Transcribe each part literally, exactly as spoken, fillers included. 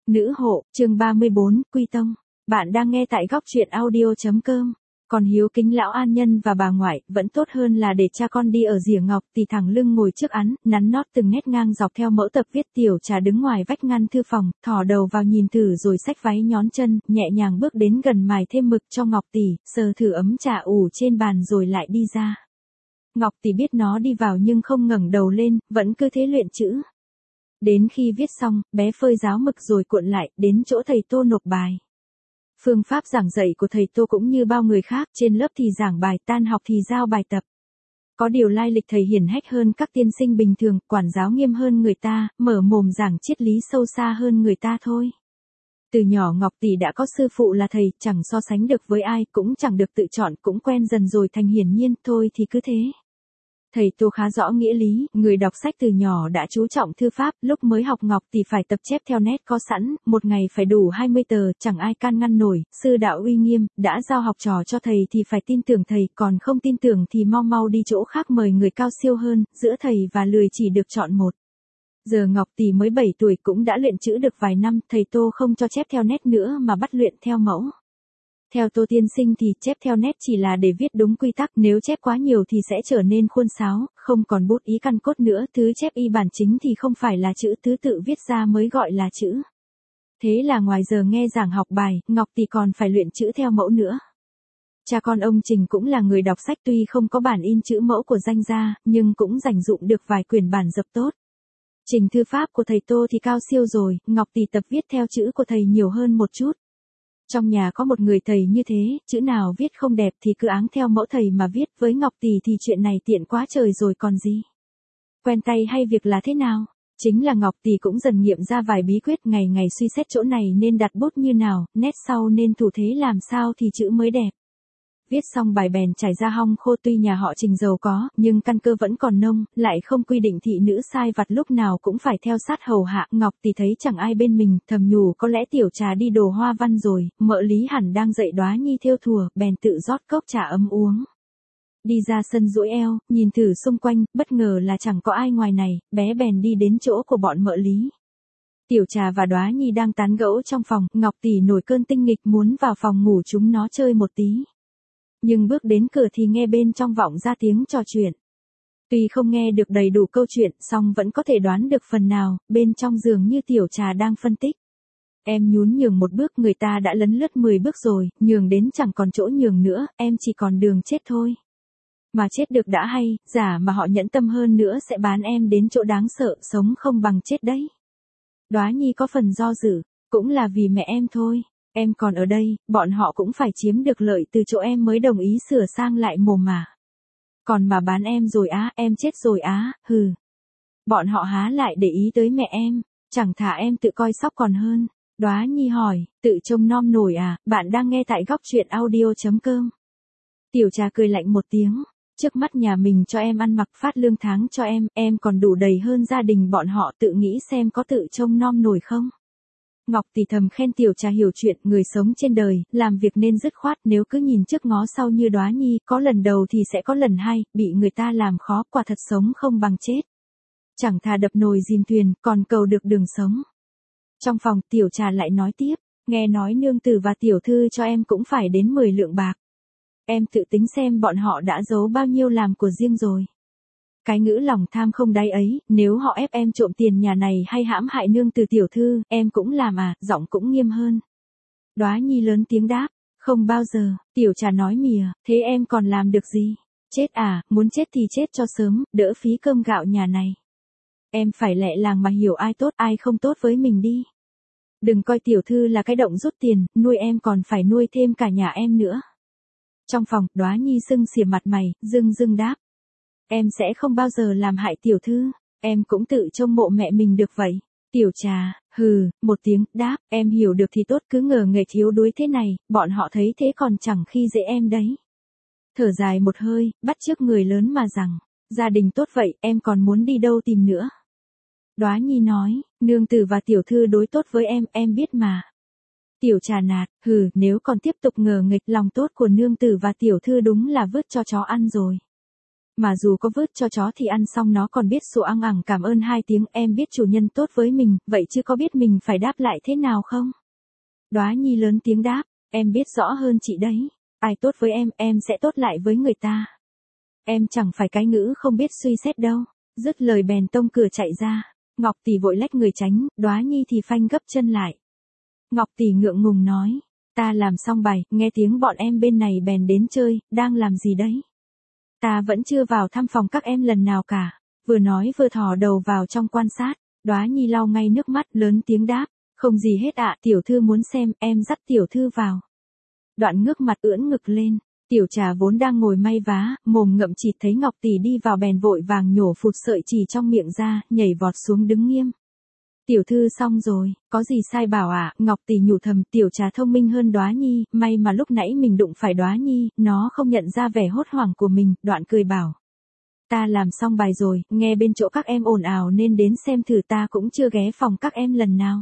Nữ hộ, chương ba mươi bốn, Quy Tông. Bạn đang nghe tại góc truyện audio.com. Còn hiếu kính lão an nhân và bà ngoại, vẫn tốt hơn là để cha con đi ở rìa ngọc tỳ thẳng lưng ngồi trước án, nắn nót từng nét ngang dọc theo mẫu tập viết. Tiểu Trà đứng ngoài vách ngăn thư phòng, thò đầu vào nhìn thử rồi xách váy nhón chân, nhẹ nhàng bước đến gần mài thêm mực cho ngọc tỷ, sờ thử ấm trà ủ trên bàn rồi lại đi ra. Ngọc tỷ biết nó đi vào nhưng không ngẩng đầu lên, vẫn cứ thế luyện chữ. Đến khi viết xong, bé phơi ráo mực rồi cuộn lại, đến chỗ thầy Tô nộp bài. Phương pháp giảng dạy của thầy Tô cũng như bao người khác, trên lớp thì giảng bài, tan học thì giao bài tập. Có điều lai lịch thầy hiển hách hơn các tiên sinh bình thường, quản giáo nghiêm hơn người ta, mở mồm giảng triết lý sâu xa hơn người ta thôi. Từ nhỏ Ngọc tỷ đã có sư phụ là thầy, chẳng so sánh được với ai, cũng chẳng được tự chọn, cũng quen dần rồi thành hiển nhiên, thôi thì cứ thế. Thầy Tô khá rõ nghĩa lý, người đọc sách từ nhỏ đã chú trọng thư pháp, lúc mới học Ngọc thì phải tập chép theo nét có sẵn, một ngày phải đủ hai mươi tờ, chẳng ai can ngăn nổi, sư đạo uy nghiêm, đã giao học trò cho thầy thì phải tin tưởng thầy, còn không tin tưởng thì mau mau đi chỗ khác mời người cao siêu hơn, giữa thầy và lười chỉ được chọn một. Giờ Ngọc tỷ mới bảy tuổi cũng đã luyện chữ được vài năm, thầy Tô không cho chép theo nét nữa mà bắt luyện theo mẫu. Theo Tô tiên sinh thì chép theo nét chỉ là để viết đúng quy tắc, nếu chép quá nhiều thì sẽ trở nên khuôn sáo, không còn bút ý căn cốt nữa, thứ chép y bản chính thì không phải là chữ, thứ tự viết ra mới gọi là chữ. Thế là ngoài giờ nghe giảng học bài, Ngọc tỷ còn phải luyện chữ theo mẫu nữa. Cha con ông Trình cũng là người đọc sách, tuy không có bản in chữ mẫu của danh gia, nhưng cũng dành dụm được vài quyển bản dập tốt. Trình thư pháp của thầy Tô thì cao siêu rồi, Ngọc tỷ tập viết theo chữ của thầy nhiều hơn một chút. Trong nhà có một người thầy như thế, chữ nào viết không đẹp thì cứ áng theo mẫu thầy mà viết, với Ngọc tỷ thì chuyện này tiện quá trời rồi còn gì. Quen tay hay việc là thế nào? Chính là Ngọc tỷ cũng dần nghiệm ra vài bí quyết, ngày ngày suy xét chỗ này nên đặt bút như nào, nét sau nên thủ thế làm sao thì chữ mới đẹp. Viết xong bài bèn trải ra hong khô, tuy nhà họ Trình giàu có, nhưng căn cơ vẫn còn nông, lại không quy định thị nữ sai vặt lúc nào cũng phải theo sát hầu hạ. Ngọc tỷ thấy chẳng ai bên mình, thầm nhủ có lẽ Tiểu Trà đi đồ hoa văn rồi, mợ Lý hẳn đang dạy Đóa Nhi thêu thùa, bèn tự rót cốc trà ấm uống. Đi ra sân duỗi eo, nhìn thử xung quanh, bất ngờ là chẳng có ai ngoài này, bé bèn đi đến chỗ của bọn mợ Lý. Tiểu Trà và Đóa Nhi đang tán gẫu trong phòng, Ngọc tỷ nổi cơn tinh nghịch muốn vào phòng ngủ chúng nó chơi một tí. Nhưng bước đến cửa thì nghe bên trong vọng ra tiếng trò chuyện. Tuy không nghe được đầy đủ câu chuyện, song vẫn có thể đoán được phần nào, bên trong giường như Tiểu Trà đang phân tích. Em nhún nhường một bước, người ta đã lấn lướt mười bước rồi, nhường đến chẳng còn chỗ nhường nữa, em chỉ còn đường chết thôi. Mà chết được đã hay, giả mà họ nhẫn tâm hơn nữa sẽ bán em đến chỗ đáng sợ, sống không bằng chết đấy. Đóa Nhi có phần do dự, cũng là vì mẹ em thôi. Em còn ở đây, bọn họ cũng phải chiếm được lợi từ chỗ em mới đồng ý sửa sang lại mồm mà. Còn mà bán em rồi á, em chết rồi á, hừ. Bọn họ há lại để ý tới mẹ em, chẳng thà em tự coi sóc còn hơn. Đóa Nhi hỏi, tự trông nom nổi à, bạn đang nghe tại góc truyện audio.com. Tiểu Trà cười lạnh một tiếng, trước mắt nhà mình cho em ăn mặc, phát lương tháng cho em, em còn đủ đầy hơn gia đình bọn họ, tự nghĩ xem có tự trông nom nổi không. Ngọc tỷ thầm khen Tiểu Trà hiểu chuyện, người sống trên đời, làm việc nên dứt khoát, nếu cứ nhìn trước ngó sau như Đóa Nhi, có lần đầu thì sẽ có lần hai, bị người ta làm khó, quả thật sống không bằng chết. Chẳng thà đập nồi dìm thuyền, còn cầu được đường sống. Trong phòng, Tiểu Trà lại nói tiếp, nghe nói nương tử và tiểu thư cho em cũng phải đến mười lượng bạc. Em tự tính xem bọn họ đã giấu bao nhiêu làm của riêng rồi. Cái ngữ lòng tham không đáy ấy, nếu họ ép em trộm tiền nhà này hay hãm hại nương từ tiểu thư, em cũng làm à, giọng cũng nghiêm hơn. Đóa Nhi lớn tiếng đáp, không bao giờ. Tiểu Trà nói mỉa, thế em còn làm được gì? Chết à, muốn chết thì chết cho sớm, đỡ phí cơm gạo nhà này. Em phải lẹ làng mà hiểu ai tốt ai không tốt với mình đi. Đừng coi tiểu thư là cái động rút tiền, nuôi em còn phải nuôi thêm cả nhà em nữa. Trong phòng, Đóa Nhi sưng xỉa mặt mày, dưng dưng đáp. Em sẽ không bao giờ làm hại tiểu thư, em cũng tự trông mộ mẹ mình được vậy. Tiểu Trà, hừ, một tiếng, đáp, em hiểu được thì tốt, cứ ngờ nghề thiếu đuối thế này, bọn họ thấy thế còn chẳng khi dễ em đấy. Thở dài một hơi, bắt chước người lớn mà rằng, gia đình tốt vậy, em còn muốn đi đâu tìm nữa. Đóa Nhi nói, nương tử và tiểu thư đối tốt với em, em biết mà. Tiểu Trà nạt, hừ, nếu còn tiếp tục ngờ nghịch, lòng tốt của nương tử và tiểu thư đúng là vứt cho chó ăn rồi. Mà dù có vứt cho chó thì ăn xong nó còn biết sủa ăng ẳng cảm ơn hai tiếng, em biết chủ nhân tốt với mình, vậy chứ có biết mình phải đáp lại thế nào không? Đóa Nhi lớn tiếng đáp, em biết rõ hơn chị đấy. Ai tốt với em, em sẽ tốt lại với người ta. Em chẳng phải cái ngữ không biết suy xét đâu. Dứt lời bèn tông cửa chạy ra. Ngọc Tỷ vội lách người tránh, Đóa Nhi thì phanh gấp chân lại. Ngọc Tỷ ngượng ngùng nói, ta làm xong bài, nghe tiếng bọn em bên này bèn đến chơi, đang làm gì đấy? Ta vẫn chưa vào thăm phòng các em lần nào cả. Vừa nói vừa thò đầu vào trong quan sát. Đóa Nhi lau ngay nước mắt lớn tiếng đáp, không gì hết ạ, tiểu thư muốn xem, em dắt tiểu thư vào. Đoạn ngước mặt ưỡn ngực lên, Tiểu Trà vốn đang ngồi may vá, mồm ngậm chịt thấy Ngọc Tỷ đi vào bèn vội vàng nhổ phụt sợi chỉ trong miệng ra, nhảy vọt xuống đứng nghiêm. Tiểu thư xong rồi, có gì sai bảo ạ? À? Ngọc Tỷ nhủ thầm, Tiểu Trà thông minh hơn Đóa Nhi, may mà lúc nãy mình đụng phải Đóa Nhi, nó không nhận ra vẻ hốt hoảng của mình, đoạn cười bảo. Ta làm xong bài rồi, nghe bên chỗ các em ồn ào nên đến xem thử, ta cũng chưa ghé phòng các em lần nào.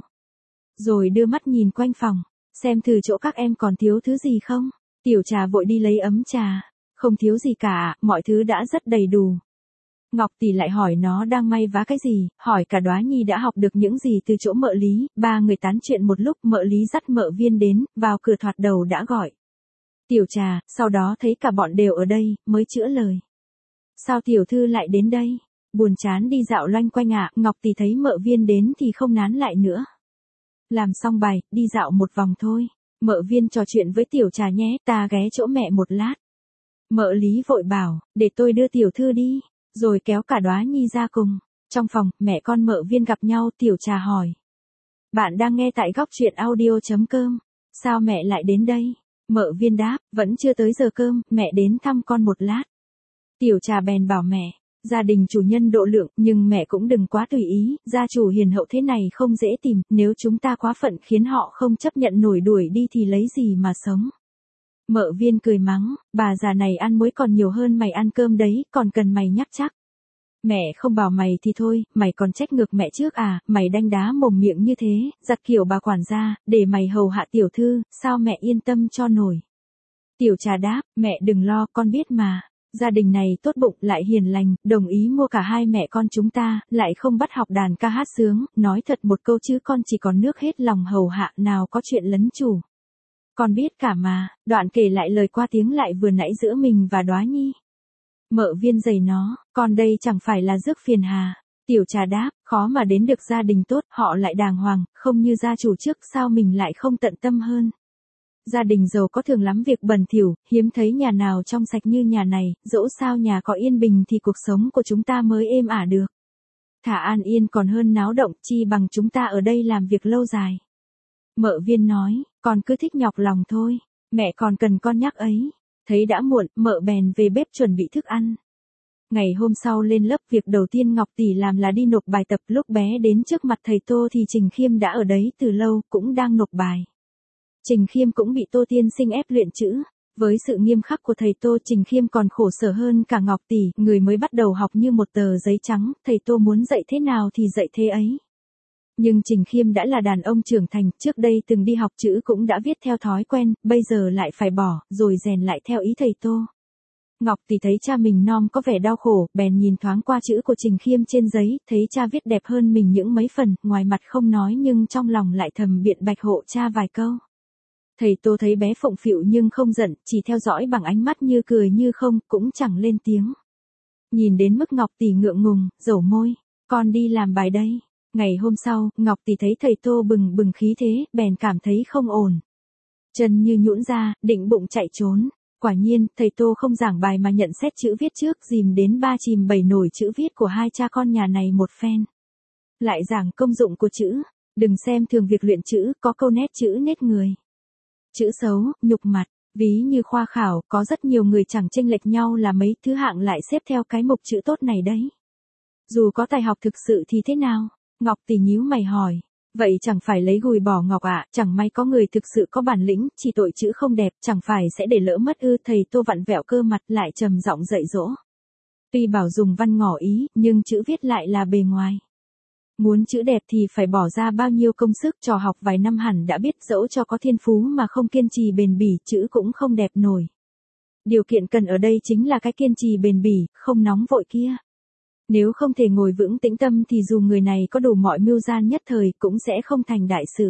Rồi đưa mắt nhìn quanh phòng, xem thử chỗ các em còn thiếu thứ gì không. Tiểu Trà vội đi lấy ấm trà, không thiếu gì cả, mọi thứ đã rất đầy đủ. Ngọc Tỷ lại hỏi nó đang may vá cái gì, hỏi cả Đóa Nhi đã học được những gì từ chỗ Mợ Lý, ba người tán chuyện một lúc, Mợ Lý dắt Mợ Viên đến, vào cửa thoạt đầu đã gọi. Tiểu Trà, sau đó thấy cả bọn đều ở đây, mới chữa lời. Sao tiểu thư lại đến đây? Buồn chán đi dạo loanh quanh ạ, Ngọc Tỷ thấy Mợ Viên đến thì không nán lại nữa. Làm xong bài, đi dạo một vòng thôi. Mợ Viên trò chuyện với Tiểu Trà nhé, ta ghé chỗ mẹ một lát. Mợ Lý vội bảo, để tôi đưa tiểu thư đi, rồi kéo cả Đóa Nhi ra cùng. Trong phòng, mẹ con Mợ Viên gặp nhau, Tiểu Trà hỏi. Bạn đang nghe tại góc truyện audio chấm com, sao mẹ lại đến đây? Mợ Viên đáp, vẫn chưa tới giờ cơm, mẹ đến thăm con một lát. Tiểu Trà bèn bảo mẹ, gia đình chủ nhân độ lượng, nhưng mẹ cũng đừng quá tùy ý, gia chủ hiền hậu thế này không dễ tìm, nếu chúng ta quá phận khiến họ không chấp nhận nổi đuổi đi thì lấy gì mà sống. Mợ Viên cười mắng, bà già này ăn muối còn nhiều hơn mày ăn cơm đấy, còn cần mày nhắc chắc. Mẹ không bảo mày thì thôi, mày còn trách ngược mẹ trước à, mày đanh đá mồm miệng như thế, giặt kiểu bà quản gia, để mày hầu hạ tiểu thư, sao mẹ yên tâm cho nổi. Tiểu Trà đáp, mẹ đừng lo, con biết mà. Gia đình này tốt bụng lại hiền lành, đồng ý mua cả hai mẹ con chúng ta, lại không bắt học đàn ca hát sướng, nói thật một câu chứ con chỉ còn nước hết lòng hầu hạ, nào có chuyện lấn chủ. Con biết cả mà, đoạn kể lại lời qua tiếng lại vừa nãy giữa mình và Đóa Nhi. Mợ Viên giày nó, con đây chẳng phải là rước phiền hà. Tiểu Trà đáp, khó mà đến được gia đình tốt, họ lại đàng hoàng, không như gia chủ trước, sao mình lại không tận tâm hơn. Gia đình giàu có thường lắm việc bẩn thỉu, hiếm thấy nhà nào trong sạch như nhà này, dẫu sao nhà có yên bình thì cuộc sống của chúng ta mới êm ả được. Thả an yên còn hơn náo động, chi bằng chúng ta ở đây làm việc lâu dài. Mợ Viên nói, con cứ thích nhọc lòng thôi, mẹ còn cần con nhắc ấy. Thấy đã muộn, mợ bèn về bếp chuẩn bị thức ăn. Ngày hôm sau lên lớp, việc đầu tiên Ngọc Tỷ làm là đi nộp bài tập, lúc bé đến trước mặt thầy Tô thì Trình Khiêm đã ở đấy từ lâu, cũng đang nộp bài. Trình Khiêm cũng bị Tô tiên sinh ép luyện chữ. Với sự nghiêm khắc của thầy Tô, Trình Khiêm còn khổ sở hơn cả Ngọc Tỷ, người mới bắt đầu học như một tờ giấy trắng, thầy Tô muốn dạy thế nào thì dạy thế ấy. Nhưng Trình Khiêm đã là đàn ông trưởng thành, trước đây từng đi học chữ cũng đã viết theo thói quen, bây giờ lại phải bỏ, rồi rèn lại theo ý thầy Tô. Ngọc Tỷ thấy cha mình non có vẻ đau khổ, bèn nhìn thoáng qua chữ của Trình Khiêm trên giấy, thấy cha viết đẹp hơn mình những mấy phần, ngoài mặt không nói nhưng trong lòng lại thầm biện bạch hộ cha vài câu. Thầy Tô thấy bé phụng phịu nhưng không giận, chỉ theo dõi bằng ánh mắt như cười như không, cũng chẳng lên tiếng. Nhìn đến mức Ngọc Tỷ ngượng ngùng, dẩu môi, con đi làm bài đây. Ngày hôm sau, Ngọc Tỷ thấy thầy Tô bừng bừng khí thế, bèn cảm thấy không ổn. Chân như nhũn ra, định bụng chạy trốn. Quả nhiên, thầy Tô không giảng bài mà nhận xét chữ viết trước, dìm đến ba chìm bảy nổi chữ viết của hai cha con nhà này một phen. Lại giảng công dụng của chữ, đừng xem thường việc luyện chữ, có câu nét chữ nết người. Chữ xấu, nhục mặt, ví như khoa khảo, có rất nhiều người chẳng chênh lệch nhau là mấy thứ hạng lại xếp theo cái mục chữ tốt này đấy. Dù có tài học thực sự thì thế nào? Ngọc Tỷ nhíu mày hỏi. Vậy chẳng phải lấy gùi bỏ ngọc ạ, à, chẳng may có người thực sự có bản lĩnh, chỉ tội chữ không đẹp, chẳng phải sẽ để lỡ mất ư? Thầy Tô vặn vẹo cơ mặt lại trầm giọng dạy dỗ. Tuy bảo dùng văn ngỏ ý, nhưng chữ viết lại là bề ngoài. Muốn chữ đẹp thì phải bỏ ra bao nhiêu công sức, trò học vài năm hẳn đã biết, dẫu cho có thiên phú mà không kiên trì bền bỉ, chữ cũng không đẹp nổi. Điều kiện cần ở đây chính là cái kiên trì bền bỉ, không nóng vội kia. Nếu không thể ngồi vững tĩnh tâm thì dù người này có đủ mọi mưu gian nhất thời cũng sẽ không thành đại sự.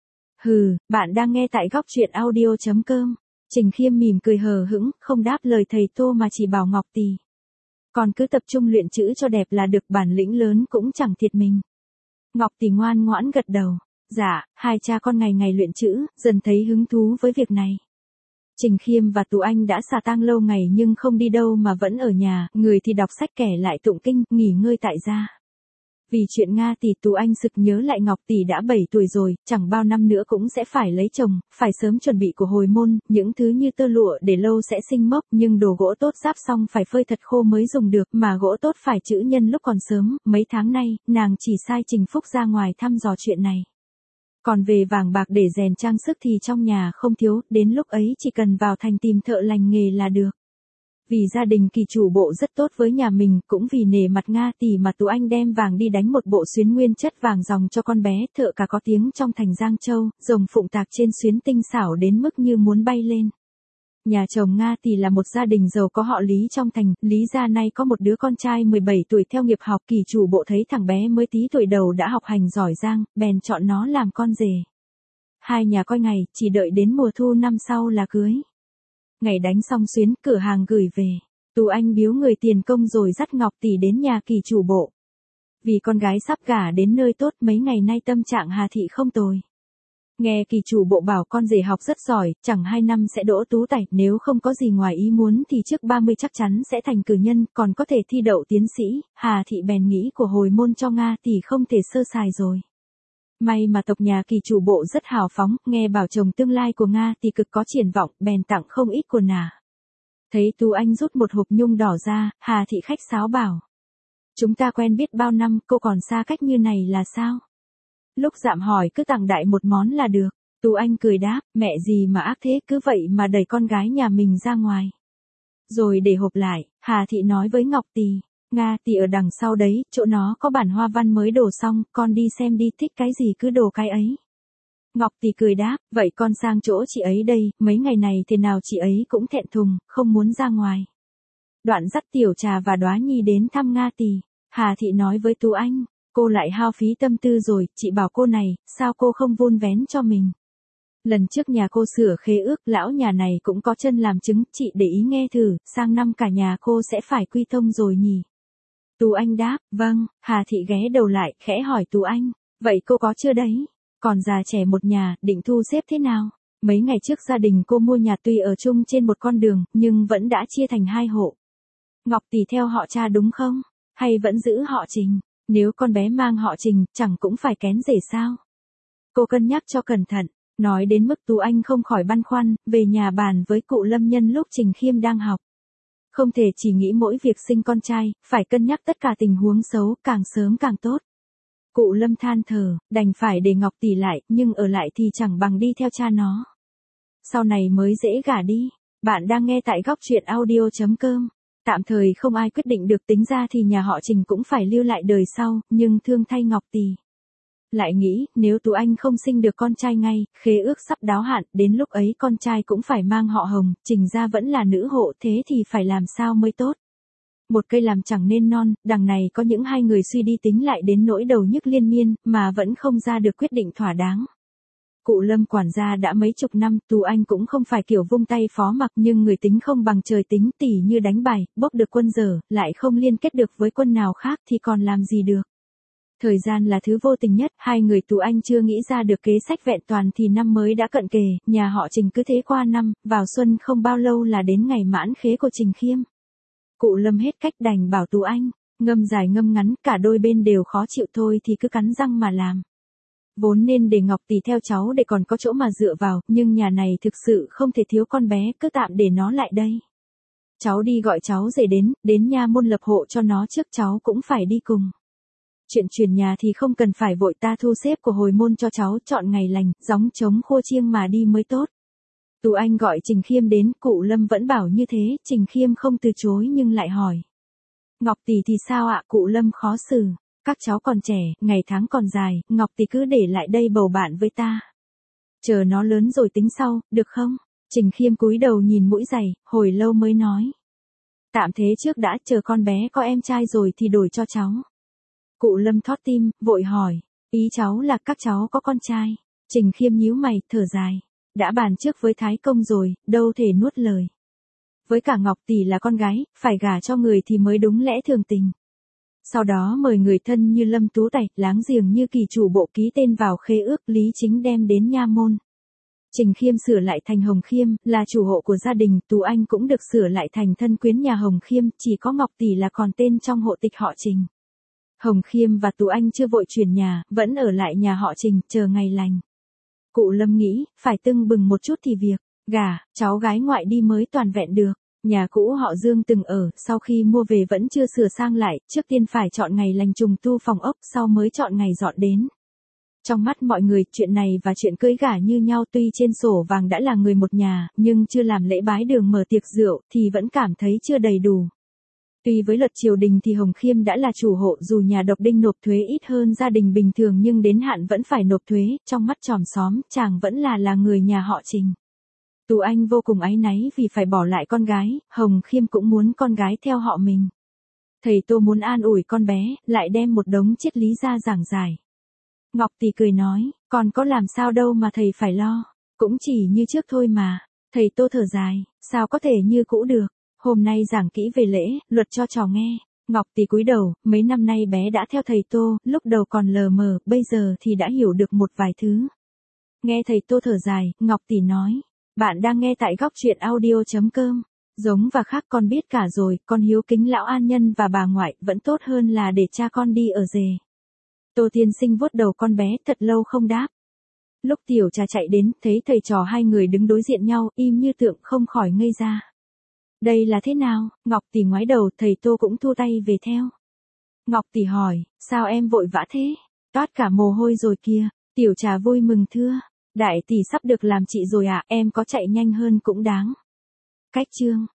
Hừ, bạn đang nghe tại góc truyện audio chấm com. Trình Khiêm mỉm cười hờ hững, không đáp lời thầy Tô mà chỉ bảo Ngọc Tỷ. Còn cứ tập trung luyện chữ cho đẹp là được, bản lĩnh lớn cũng chẳng thiệt mình. Ngọc Tỷ ngoan ngoãn gật đầu. Dạ, hai cha con ngày ngày luyện chữ, dần thấy hứng thú với việc này. Trình Khiêm và Tú Anh đã xả tang lâu ngày nhưng không đi đâu mà vẫn ở nhà, người thì đọc sách kẻ lại tụng kinh, nghỉ ngơi tại gia. Vì chuyện Nga Tỷ, Tú Anh sực nhớ lại Ngọc Tỷ đã bảy tuổi rồi, chẳng bao năm nữa cũng sẽ phải lấy chồng, phải sớm chuẩn bị của hồi môn, những thứ như tơ lụa để lâu sẽ sinh mốc, nhưng đồ gỗ tốt ráp xong phải phơi thật khô mới dùng được, mà gỗ tốt phải trữ nhân lúc còn sớm. Mấy tháng nay, nàng chỉ sai Trình Phúc ra ngoài thăm dò chuyện này. Còn về vàng bạc để rèn trang sức thì trong nhà không thiếu, đến lúc ấy chỉ cần vào thành tìm thợ lành nghề là được. Vì gia đình kỳ chủ bộ rất tốt với nhà mình, cũng vì nể mặt Nga Tỷ mà Tú Anh đem vàng đi đánh một bộ xuyến nguyên chất vàng ròng cho con bé, thợ cả có tiếng trong thành Giang Châu, rồng phụng tạc trên xuyến tinh xảo đến mức như muốn bay lên. Nhà chồng Nga Tỷ là một gia đình giàu có họ Lý trong thành, Lý gia nay có một đứa con trai mười bảy tuổi theo nghiệp học, kỳ chủ bộ thấy thằng bé mới tí tuổi đầu đã học hành giỏi giang, bèn chọn nó làm con rể. Hai nhà coi ngày, chỉ đợi đến mùa thu năm sau là cưới. Ngày đánh xong xuyến, cửa hàng gửi về. Tú Anh biếu người tiền công rồi dắt Ngọc Tỷ đến nhà kỳ chủ bộ. Vì con gái sắp gả đến nơi tốt, mấy ngày nay tâm trạng Hà Thị không tồi. Nghe kỳ chủ bộ bảo con rể học rất giỏi, chẳng hai năm sẽ đỗ tú tài, nếu không có gì ngoài ý muốn thì trước ba mươi chắc chắn sẽ thành cử nhân, còn có thể thi đậu tiến sĩ. Hà Thị bèn nghĩ của hồi môn cho Nga Tỷ không thể sơ sài rồi. May mà tộc nhà kỳ chủ bộ rất hào phóng, nghe bảo chồng tương lai của Nga Tỷ cực có triển vọng, bèn tặng không ít quần ả. Thấy Tú Anh rút một hộp nhung đỏ ra, Hà Thị khách sáo bảo. Chúng ta quen biết bao năm, cô còn xa cách như này là sao? Lúc dạm hỏi cứ tặng đại một món là được. Tú Anh cười đáp, mẹ gì mà ác thế, cứ vậy mà đẩy con gái nhà mình ra ngoài. Rồi để hộp lại, Hà Thị nói với Ngọc Tỷ. Nga Tỷ ở đằng sau đấy, chỗ nó có bản hoa văn mới đổ xong, con đi xem đi, thích cái gì cứ đồ cái ấy. Ngọc Tỷ cười đáp, vậy con sang chỗ chị ấy đây, mấy ngày này thế nào chị ấy cũng thẹn thùng, không muốn ra ngoài. Đoạn dắt Tiểu Trà và Đóa Nhi đến thăm Nga Tỷ. Hà Thị nói với Tú Anh, cô lại hao phí tâm tư rồi, chị bảo cô này, sao cô không vun vén cho mình. Lần trước nhà cô sửa khế ước, lão nhà này cũng có chân làm chứng, chị để ý nghe thử, sang năm cả nhà cô sẽ phải quy thông rồi nhỉ. Tú Anh đáp, vâng. Hà Thị ghé đầu lại, khẽ hỏi Tú Anh, vậy cô có chưa đấy? Còn già trẻ một nhà, định thu xếp thế nào? Mấy ngày trước gia đình cô mua nhà tuy ở chung trên một con đường, nhưng vẫn đã chia thành hai hộ. Ngọc Tỷ theo họ cha đúng không? Hay vẫn giữ họ Trình? Nếu con bé mang họ Trình, chẳng cũng phải kén rể sao? Cô cân nhắc cho cẩn thận. Nói đến mức Tú Anh không khỏi băn khoăn, về nhà bàn với cụ Lâm nhân lúc Trình Khiêm đang học. Không thể chỉ nghĩ mỗi việc sinh con trai, phải cân nhắc tất cả tình huống xấu, càng sớm càng tốt. Cụ Lâm than thở, đành phải để Ngọc Tỷ lại, nhưng ở lại thì chẳng bằng đi theo cha nó. Sau này mới dễ gả đi. Bạn đang nghe tại góc truyện audio chấm com. Tạm thời không ai quyết định được, tính ra thì nhà họ Trình cũng phải lưu lại đời sau, nhưng thương thay Ngọc Tỷ. Lại nghĩ, nếu Tú Anh không sinh được con trai ngay, khế ước sắp đáo hạn, đến lúc ấy con trai cũng phải mang họ Hồng, Trình gia vẫn là nữ hộ, thế thì phải làm sao mới tốt. Một cây làm chẳng nên non, đằng này có những hai người suy đi tính lại đến nỗi đầu nhức liên miên, mà vẫn không ra được quyết định thỏa đáng. Cụ Lâm quản gia đã mấy chục năm, Tú Anh cũng không phải kiểu vung tay phó mặc, nhưng người tính không bằng trời tính, tỉ như đánh bài, bốc được quân dở, lại không liên kết được với quân nào khác thì còn làm gì được. Thời gian là thứ vô tình nhất, hai người Tú Anh chưa nghĩ ra được kế sách vẹn toàn thì năm mới đã cận kề, nhà họ Trình cứ thế qua năm, vào xuân không bao lâu là đến ngày mãn khế của Trình Khiêm. Cụ Lâm hết cách đành bảo Tú Anh, ngâm dài ngâm ngắn, cả đôi bên đều khó chịu thôi thì cứ cắn răng mà làm. Vốn nên để Ngọc Tỷ theo cháu để còn có chỗ mà dựa vào, nhưng nhà này thực sự không thể thiếu con bé, cứ tạm để nó lại đây. Cháu đi gọi cháu rể đến, đến nha môn lập hộ cho nó trước, cháu cũng phải đi cùng. Chuyện chuyển nhà thì không cần phải vội, ta thu xếp của hồi môn cho cháu, chọn ngày lành, gióng trống khua chiêng mà đi mới tốt. Tú Anh gọi Trình Khiêm đến, cụ Lâm vẫn bảo như thế, Trình Khiêm không từ chối nhưng lại hỏi. Ngọc Tỷ thì sao ạ? Cụ Lâm khó xử. Các cháu còn trẻ, ngày tháng còn dài, Ngọc Tỷ cứ để lại đây bầu bạn với ta. Chờ nó lớn rồi tính sau, được không? Trình Khiêm cúi đầu nhìn mũi giày, hồi lâu mới nói. Tạm thế trước đã, chờ con bé có em trai rồi thì đổi cho cháu. Cụ Lâm thót tim, vội hỏi, ý cháu là các cháu có con trai. Trình Khiêm nhíu mày, thở dài. Đã bàn trước với Thái Công rồi, đâu thể nuốt lời. Với cả Ngọc tỷ là con gái, phải gả cho người thì mới đúng lẽ thường tình. Sau đó mời người thân như Lâm Tú Tài, láng giềng như Kỳ chủ bộ ký tên vào khế ước, Lý Chính đem đến nha môn. Trình Khiêm sửa lại thành Hồng Khiêm, là chủ hộ của gia đình, Tú Anh cũng được sửa lại thành thân quyến nhà Hồng Khiêm, chỉ có Ngọc tỷ là còn tên trong hộ tịch họ Trình. Hồng Khiêm và Tú Anh chưa vội chuyển nhà, vẫn ở lại nhà họ Trình, chờ ngày lành. Cụ Lâm nghĩ, phải tưng bừng một chút thì việc gả cháu gái ngoại đi mới toàn vẹn được. Nhà cũ họ Dương từng ở, sau khi mua về vẫn chưa sửa sang lại, trước tiên phải chọn ngày lành trùng tu phòng ốc, sau mới chọn ngày dọn đến. Trong mắt mọi người, chuyện này và chuyện cưới gả như nhau, tuy trên sổ vàng đã là người một nhà, nhưng chưa làm lễ bái đường mở tiệc rượu, thì vẫn cảm thấy chưa đầy đủ. Tuy với luật triều đình thì Hồng Khiêm đã là chủ hộ, dù nhà độc đinh nộp thuế ít hơn gia đình bình thường nhưng đến hạn vẫn phải nộp thuế, trong mắt chòm xóm, chàng vẫn là là người nhà họ Trình. Tú Anh vô cùng áy náy vì phải bỏ lại con gái, Hồng Khiêm cũng muốn con gái theo họ mình. Thầy Tô muốn an ủi con bé, lại đem một đống triết lý ra giảng giải. Ngọc tỷ cười nói, con có làm sao đâu mà thầy phải lo, cũng chỉ như trước thôi mà. Thầy Tô thở dài, sao có thể như cũ được, hôm nay giảng kỹ về lễ, luật cho trò nghe. Ngọc tỷ cúi đầu, mấy năm nay bé đã theo thầy Tô, lúc đầu còn lờ mờ, bây giờ thì đã hiểu được một vài thứ. Nghe thầy Tô thở dài, Ngọc tỷ nói, bạn đang nghe tại góc truyện audio chấm com. Giống và khác con biết cả rồi, con hiếu kính lão an nhân và bà ngoại, vẫn tốt hơn là để cha con đi ở rể. Tô tiên sinh vuốt đầu con bé, thật lâu không đáp. Lúc tiểu trà chạy đến, thấy thầy trò hai người đứng đối diện nhau, im như tượng, không khỏi ngây ra. Đây là thế nào? Ngọc tỷ ngoái đầu, thầy Tô cũng thu tay về theo. Ngọc tỷ hỏi, sao em vội vã thế? Toát cả mồ hôi rồi kìa. Tiểu trà vui mừng thưa, đại tỷ sắp được làm chị rồi à, em có chạy nhanh hơn cũng đáng. Cách chương